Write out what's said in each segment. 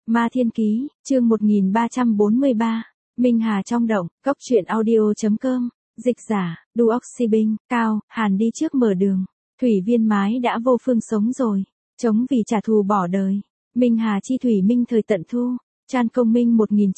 Ma Thiên Ký, chương 1343, Minh Hà trong động, Cốc truyện audio.com, dịch giả, Duoxibinh, Cao, Hàn đi trước mở đường, Thủy Viên Mái đã vô phương sống rồi, chống vì trả thù bỏ đời, Minh Hà chi thủy minh thời tận thu, Chan Công Minh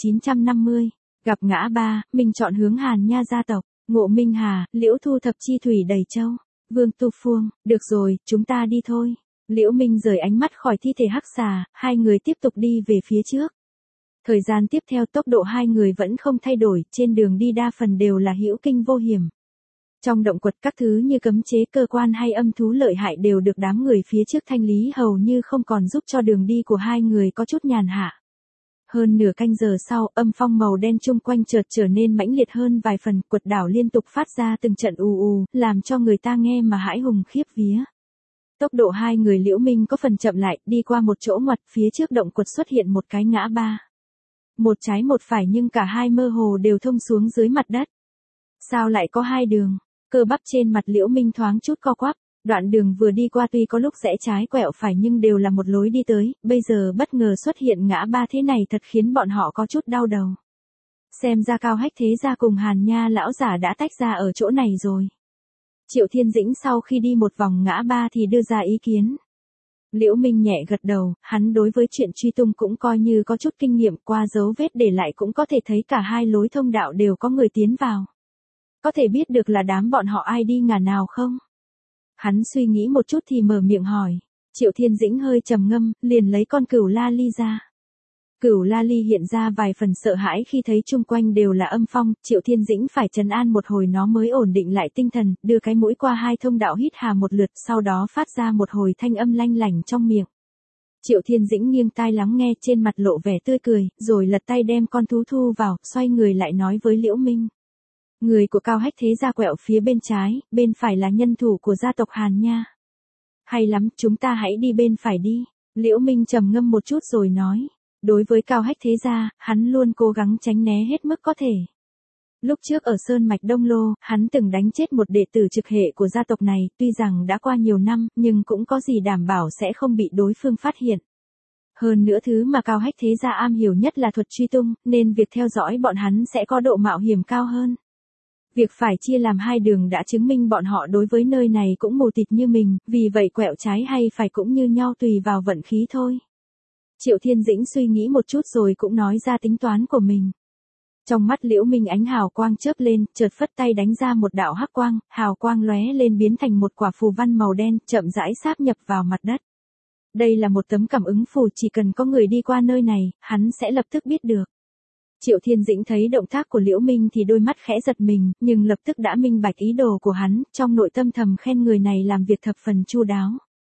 1950, gặp ngã ba, Minh chọn hướng Hàn Nha gia tộc, ngộ Minh Hà, Liễu Thu thập chi thủy đầy châu, Vương Tu Phuông, được rồi, chúng ta đi thôi. Liễu Minh rời ánh mắt khỏi thi thể hắc xà, hai người tiếp tục đi về phía trước. Thời gian tiếp theo tốc độ hai người vẫn không thay đổi, trên đường đi đa phần đều là hữu kinh vô hiểm. Trong động quật các thứ như cấm chế cơ quan hay âm thú lợi hại đều được đám người phía trước thanh lý hầu như không còn giúp cho đường đi của hai người có chút nhàn hạ. Hơn nửa canh giờ sau, âm phong màu đen chung quanh chợt trở nên mãnh liệt hơn vài phần, quật đảo liên tục phát ra từng trận ù ù, làm cho người ta nghe mà hãi hùng khiếp vía. Tốc độ hai người Liễu Minh có phần chậm lại, đi qua một chỗ ngoặt phía trước động quật xuất hiện một cái ngã ba. Một trái một phải nhưng cả hai mơ hồ đều thông xuống dưới mặt đất. Sao lại có hai đường? Cơ bắp trên mặt Liễu Minh thoáng chút co quắp, đoạn đường vừa đi qua tuy có lúc rẽ trái quẹo phải nhưng đều là một lối đi tới, bây giờ bất ngờ xuất hiện ngã ba thế này thật khiến bọn họ có chút đau đầu. Xem ra Cao Hách Thế Gia cùng Hàn Nha lão giả đã tách ra ở chỗ này rồi. Triệu Thiên Dĩnh sau khi đi một vòng ngã ba thì đưa ra ý kiến. Liễu Minh nhẹ gật đầu, hắn đối với chuyện truy tung cũng coi như có chút kinh nghiệm, qua dấu vết để lại cũng có thể thấy cả hai lối thông đạo đều có người tiến vào. Có thể biết được là đám bọn họ ai đi ngả nào không? Hắn suy nghĩ một chút thì mở miệng hỏi. Triệu Thiên Dĩnh hơi trầm ngâm, liền lấy con cửu la ly ra. Cửu la ly hiện ra vài phần sợ hãi khi thấy chung quanh đều là âm phong, Triệu Thiên Dĩnh phải trấn an một hồi nó mới ổn định lại tinh thần, đưa cái mũi qua hai thông đạo hít hà một lượt, sau đó phát ra một hồi thanh âm lanh lảnh trong miệng. Triệu Thiên Dĩnh nghiêng tai lắng nghe, trên mặt lộ vẻ tươi cười, rồi lật tay đem con thú thu vào, xoay người lại nói với Liễu Minh. Người của Cao Hách Thế Gia quẹo phía bên trái, bên phải là nhân thủ của gia tộc Hàn Nha. Hay lắm, chúng ta hãy đi bên phải đi. Liễu Minh trầm ngâm một chút rồi nói. Đối với Cao Hách Thế Gia, hắn luôn cố gắng tránh né hết mức có thể. Lúc trước ở Sơn Mạch Đông Lô, hắn từng đánh chết một đệ tử trực hệ của gia tộc này, tuy rằng đã qua nhiều năm, nhưng cũng có gì đảm bảo sẽ không bị đối phương phát hiện. Hơn nữa thứ mà Cao Hách Thế Gia am hiểu nhất là thuật truy tung, nên việc theo dõi bọn hắn sẽ có độ mạo hiểm cao hơn. Việc phải chia làm hai đường đã chứng minh bọn họ đối với nơi này cũng mù tịt như mình, vì vậy quẹo trái hay phải cũng như nhau tùy vào vận khí thôi. Triệu Thiên Dĩnh suy nghĩ một chút rồi cũng nói ra tính toán của mình. Trong mắt Liễu Minh ánh hào quang chớp lên, chợt phất tay đánh ra một đạo hắc quang, hào quang lóe lên biến thành một quả phù văn màu đen, chậm rãi sáp nhập vào mặt đất. Đây là một tấm cảm ứng phù, chỉ cần có người đi qua nơi này, hắn sẽ lập tức biết được. Triệu Thiên Dĩnh thấy động tác của Liễu Minh thì đôi mắt khẽ giật mình, nhưng lập tức đã minh bạch ý đồ của hắn, trong nội tâm thầm khen người này làm việc thập phần chu đáo.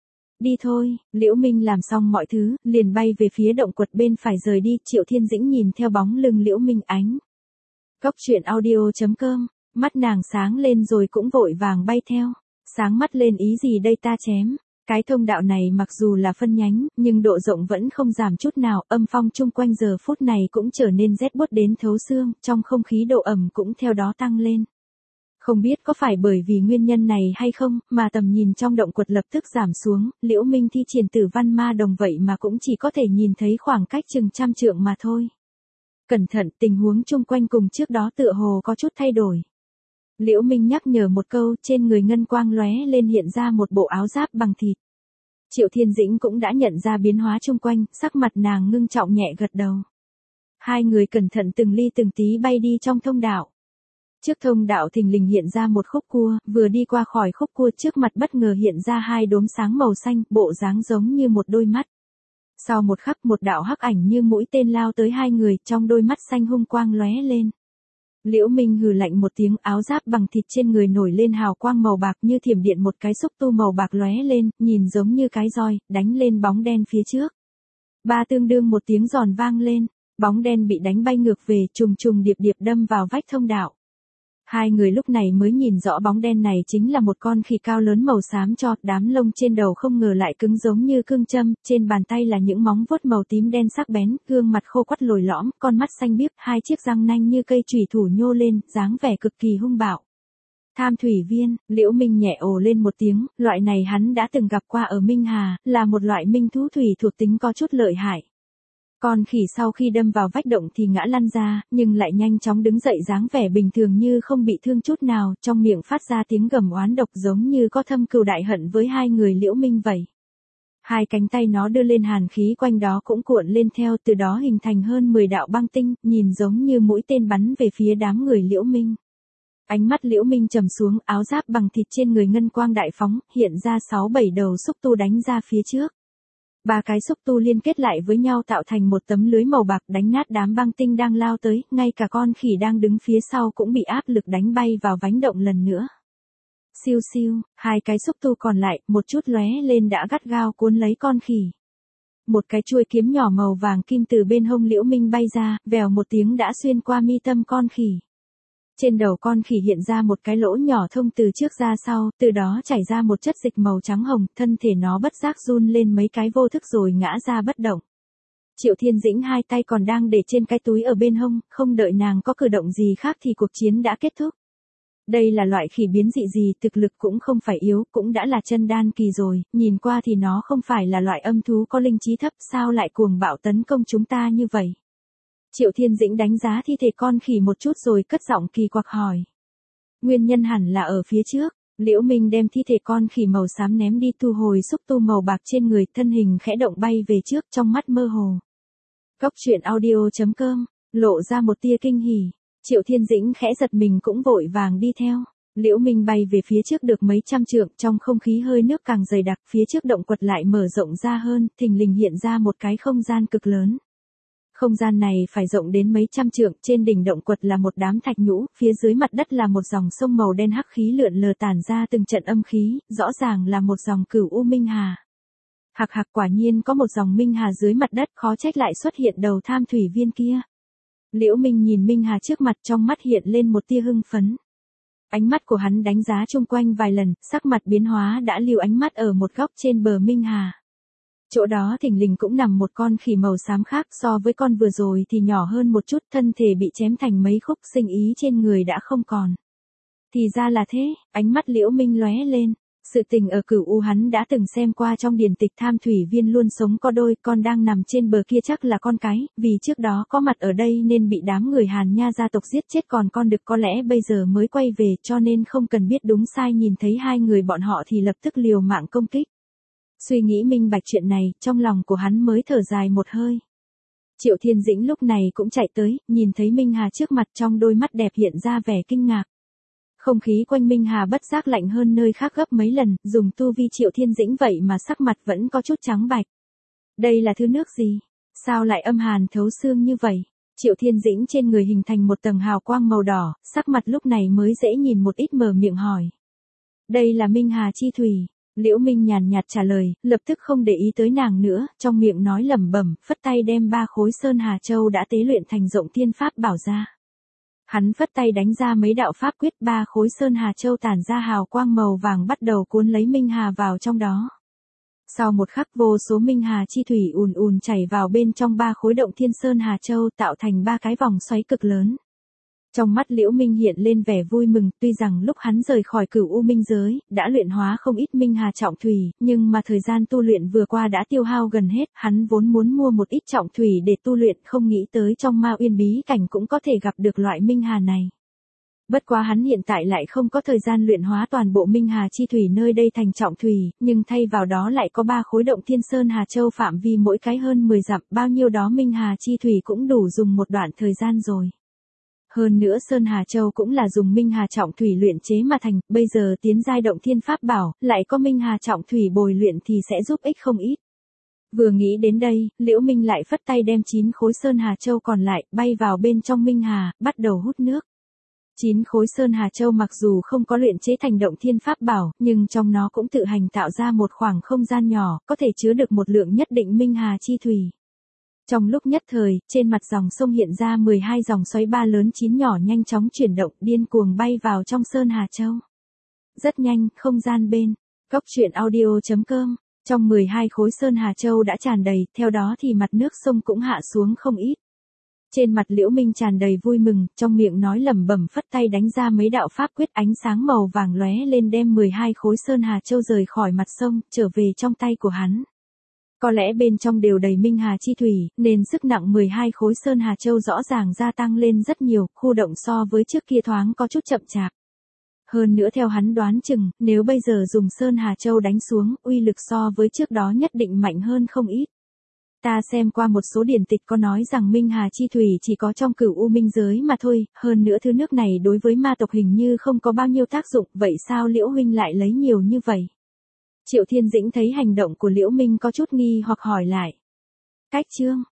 Đi thôi, Liễu Minh làm xong mọi thứ, liền bay về phía động quật bên phải rời đi, Triệu Thiên Dĩnh nhìn theo bóng lưng Liễu Minh ánh. Cốc truyện audio.com, mắt nàng sáng lên rồi cũng vội vàng bay theo, sáng mắt lên ý gì đây ta chém. Cái thông đạo này mặc dù là phân nhánh, nhưng độ rộng vẫn không giảm chút nào, âm phong chung quanh giờ phút này cũng trở nên rét buốt đến thấu xương, trong không khí độ ẩm cũng theo đó tăng lên. Không biết có phải bởi vì nguyên nhân này hay không, mà tầm nhìn trong động quật lập tức giảm xuống, Liễu Minh thi triển Tử Văn Ma Đồng vậy mà cũng chỉ có thể nhìn thấy khoảng cách chừng 100 trượng mà thôi. Cẩn thận, tình huống chung quanh cùng trước đó tựa hồ có chút thay đổi. Liễu Minh nhắc nhở một câu, trên người ngân quang lóe lên hiện ra một bộ áo giáp bằng thịt. Triệu Thiên Dĩnh cũng đã nhận ra biến hóa chung quanh, sắc mặt nàng ngưng trọng nhẹ gật đầu. Hai người cẩn thận từng ly từng tí bay đi trong thông đạo. Trước thông đạo thình lình hiện ra một khúc cua, vừa đi qua khỏi khúc cua trước mặt bất ngờ hiện ra hai đốm sáng màu xanh, bộ dáng giống như một đôi mắt. Sau một khắc một đạo hắc ảnh như mũi tên lao tới hai người, trong đôi mắt xanh hung quang lóe lên. Liễu Minh hừ lạnh một tiếng, áo giáp bằng thịt trên người nổi lên hào quang màu bạc như thiểm điện, một cái xúc tu màu bạc lóe lên, nhìn giống như cái roi, đánh lên bóng đen phía trước. Ba tương đương một tiếng giòn vang lên, bóng đen bị đánh bay ngược về, trùng trùng điệp điệp đâm vào vách thông đạo. Hai người lúc này mới nhìn rõ bóng đen này chính là một con khỉ cao lớn màu xám cho, đám lông trên đầu không ngờ lại cứng giống như cương châm, trên bàn tay là những móng vuốt màu tím đen sắc bén, gương mặt khô quắt lồi lõm, con mắt xanh biếc, hai chiếc răng nanh như cây chùy thủ nhô lên, dáng vẻ cực kỳ hung bạo. Tham thủy viên, Liễu Minh nhẹ ồ lên một tiếng, loại này hắn đã từng gặp qua ở Minh Hà, là một loại minh thú thủy thuộc tính có chút lợi hại. Con khỉ sau khi đâm vào vách động thì ngã lăn ra, nhưng lại nhanh chóng đứng dậy dáng vẻ bình thường như không bị thương chút nào, trong miệng phát ra tiếng gầm oán độc giống như có thâm cừu đại hận với hai người Liễu Minh vậy. Hai cánh tay nó đưa lên hàn khí quanh đó cũng cuộn lên theo, từ đó hình thành hơn 10 đạo băng tinh, nhìn giống như mũi tên bắn về phía đám người Liễu Minh. Ánh mắt Liễu Minh trầm xuống, áo giáp bằng thịt trên người ngân quang đại phóng, hiện ra 6-7 đầu xúc tu đánh ra phía trước. Ba cái xúc tu liên kết lại với nhau tạo thành một tấm lưới màu bạc đánh nát đám băng tinh đang lao tới, ngay cả con khỉ đang đứng phía sau cũng bị áp lực đánh bay vào vánh động lần nữa. Siêu siêu, hai cái xúc tu còn lại, một chút lóe lên đã gắt gao cuốn lấy con khỉ. Một cái chuôi kiếm nhỏ màu vàng kim từ bên hông Liễu Minh bay ra, vèo một tiếng đã xuyên qua mi tâm con khỉ. Trên đầu con khỉ hiện ra một cái lỗ nhỏ thông từ trước ra sau, từ đó chảy ra một chất dịch màu trắng hồng, thân thể nó bất giác run lên mấy cái vô thức rồi ngã ra bất động. Triệu Thiên Dĩnh hai tay còn đang để trên cái túi ở bên hông, không đợi nàng có cử động gì khác thì cuộc chiến đã kết thúc. Đây là loại khỉ biến dị gì, thực lực cũng không phải yếu, cũng đã là chân đan kỳ rồi, nhìn qua thì nó không phải là loại âm thú có linh trí thấp, sao lại cuồng bạo tấn công chúng ta như vậy. Triệu Thiên Dĩnh đánh giá thi thể con khỉ một chút rồi cất giọng kỳ quặc hỏi. Nguyên nhân hẳn là ở phía trước, Liễu Minh đem thi thể con khỉ màu xám ném đi, thu hồi xúc tu màu bạc trên người, thân hình khẽ động bay về trước, trong mắt mơ hồ. Góc truyện audio.com, lộ ra một tia kinh hỉ. Triệu Thiên Dĩnh khẽ giật mình cũng vội vàng đi theo. Liễu Minh bay về phía trước được mấy trăm trượng, trong không khí hơi nước càng dày đặc, phía trước động quật lại mở rộng ra hơn, thình lình hiện ra một cái không gian cực lớn. Không gian này phải rộng đến mấy trăm trượng, trên đỉnh động quật là một đám thạch nhũ, phía dưới mặt đất là một dòng sông màu đen hắc khí lượn lờ tản ra từng trận âm khí, rõ ràng là một dòng Cửu U Minh Hà. Hạc hạc, quả nhiên có một dòng Minh Hà dưới mặt đất, khó trách lại xuất hiện đầu tham thủy viên kia. Liễu Minh nhìn Minh Hà trước mặt, trong mắt hiện lên một tia hưng phấn. Ánh mắt của hắn đánh giá chung quanh vài lần, sắc mặt biến hóa đã lưu ánh mắt ở một góc trên bờ Minh Hà. Chỗ đó thình lình cũng nằm một con khỉ màu xám khác, so với con vừa rồi thì nhỏ hơn một chút, thân thể bị chém thành mấy khúc, sinh ý trên người đã không còn. Thì ra là thế, ánh mắt Liễu Minh lóe lên. Sự tình ở Cửu U hắn đã từng xem qua trong điển tịch, tham thủy viên luôn sống có đôi, con đang nằm trên bờ kia chắc là con cái, vì trước đó có mặt ở đây nên bị đám người Hàn Nha gia tộc giết chết, còn con đực có lẽ bây giờ mới quay về, cho nên không cần biết đúng sai, nhìn thấy hai người bọn họ thì lập tức liều mạng công kích. Suy nghĩ minh bạch chuyện này, trong lòng của hắn mới thở dài một hơi. Triệu Thiên Dĩnh lúc này cũng chạy tới, nhìn thấy Minh Hà trước mặt, trong đôi mắt đẹp hiện ra vẻ kinh ngạc. Không khí quanh Minh Hà bất giác lạnh hơn nơi khác gấp mấy lần, dùng tu vi Triệu Thiên Dĩnh vậy mà sắc mặt vẫn có chút trắng bạch. Đây là thứ nước gì? Sao lại âm hàn thấu xương như vậy? Triệu Thiên Dĩnh trên người hình thành một tầng hào quang màu đỏ, sắc mặt lúc này mới dễ nhìn một ít, mở miệng hỏi. Đây là Minh Hà chi thủy. Liễu Minh nhàn nhạt trả lời, lập tức không để ý tới nàng nữa, trong miệng nói lẩm bẩm, phất tay đem 3 khối Sơn Hà Châu đã tế luyện thành Rộng Thiên Pháp bảo ra. Hắn phất tay đánh ra mấy đạo pháp quyết, 3 khối Sơn Hà Châu tản ra hào quang màu vàng bắt đầu cuốn lấy Minh Hà vào trong đó. Sau một khắc, vô số Minh Hà chi thủy ùn ùn chảy vào bên trong 3 khối Động Thiên Sơn Hà Châu, tạo thành 3 cái vòng xoáy cực lớn. Trong mắt Liễu Minh hiện lên vẻ vui mừng, tuy rằng lúc hắn rời khỏi Cửu U Minh giới, đã luyện hóa không ít Minh Hà trọng thủy, nhưng mà thời gian tu luyện vừa qua đã tiêu hao gần hết, hắn vốn muốn mua một ít trọng thủy để tu luyện, không nghĩ tới trong Ma Uyên bí cảnh cũng có thể gặp được loại Minh Hà này. Bất quá hắn hiện tại lại không có thời gian luyện hóa toàn bộ Minh Hà chi thủy nơi đây thành trọng thủy, nhưng thay vào đó lại có 3 khối Động Thiên Sơn Hà Châu phạm vi mỗi cái hơn 10 dặm, bao nhiêu đó Minh Hà chi thủy cũng đủ dùng một đoạn thời gian rồi. Hơn nữa Sơn Hà Châu cũng là dùng Minh Hà trọng thủy luyện chế mà thành, bây giờ tiến giai Động Thiên Pháp bảo, lại có Minh Hà trọng thủy bồi luyện thì sẽ giúp ích không ít. Vừa nghĩ đến đây, Liễu Minh lại phất tay đem 9 khối Sơn Hà Châu còn lại, bay vào bên trong Minh Hà, bắt đầu hút nước. 9 khối Sơn Hà Châu mặc dù không có luyện chế thành Động Thiên Pháp bảo, nhưng trong nó cũng tự hành tạo ra một khoảng không gian nhỏ, có thể chứa được một lượng nhất định Minh Hà chi thủy. Trong lúc nhất thời, trên mặt dòng sông hiện ra 12 dòng xoáy 3 lớn 9 nhỏ nhanh chóng chuyển động, điên cuồng bay vào trong Sơn Hà Châu. Rất nhanh, không gian bên góc truyện audio.com, trong 12 khối Sơn Hà Châu đã tràn đầy, theo đó thì mặt nước sông cũng hạ xuống không ít. Trên mặt Liễu Minh tràn đầy vui mừng, trong miệng nói lẩm bẩm, phất tay đánh ra mấy đạo pháp quyết, ánh sáng màu vàng lóe lên đem 12 khối Sơn Hà Châu rời khỏi mặt sông, trở về trong tay của hắn. Có lẽ bên trong đều đầy Minh Hà chi thủy, nên sức nặng 12 khối Sơn Hà Châu rõ ràng gia tăng lên rất nhiều, khu động so với trước kia thoáng có chút chậm chạp. Hơn nữa theo hắn đoán chừng, nếu bây giờ dùng Sơn Hà Châu đánh xuống, uy lực so với trước đó nhất định mạnh hơn không ít. Ta xem qua một số điển tịch có nói rằng Minh Hà chi thủy chỉ có trong Cửu U minh giới mà thôi, hơn nữa thứ nước này đối với ma tộc hình như không có bao nhiêu tác dụng, vậy sao Liễu huynh lại lấy nhiều như vậy? Triệu Thiên Dĩnh thấy hành động của Liễu Minh có chút nghi hoặc hỏi lại. Cách chương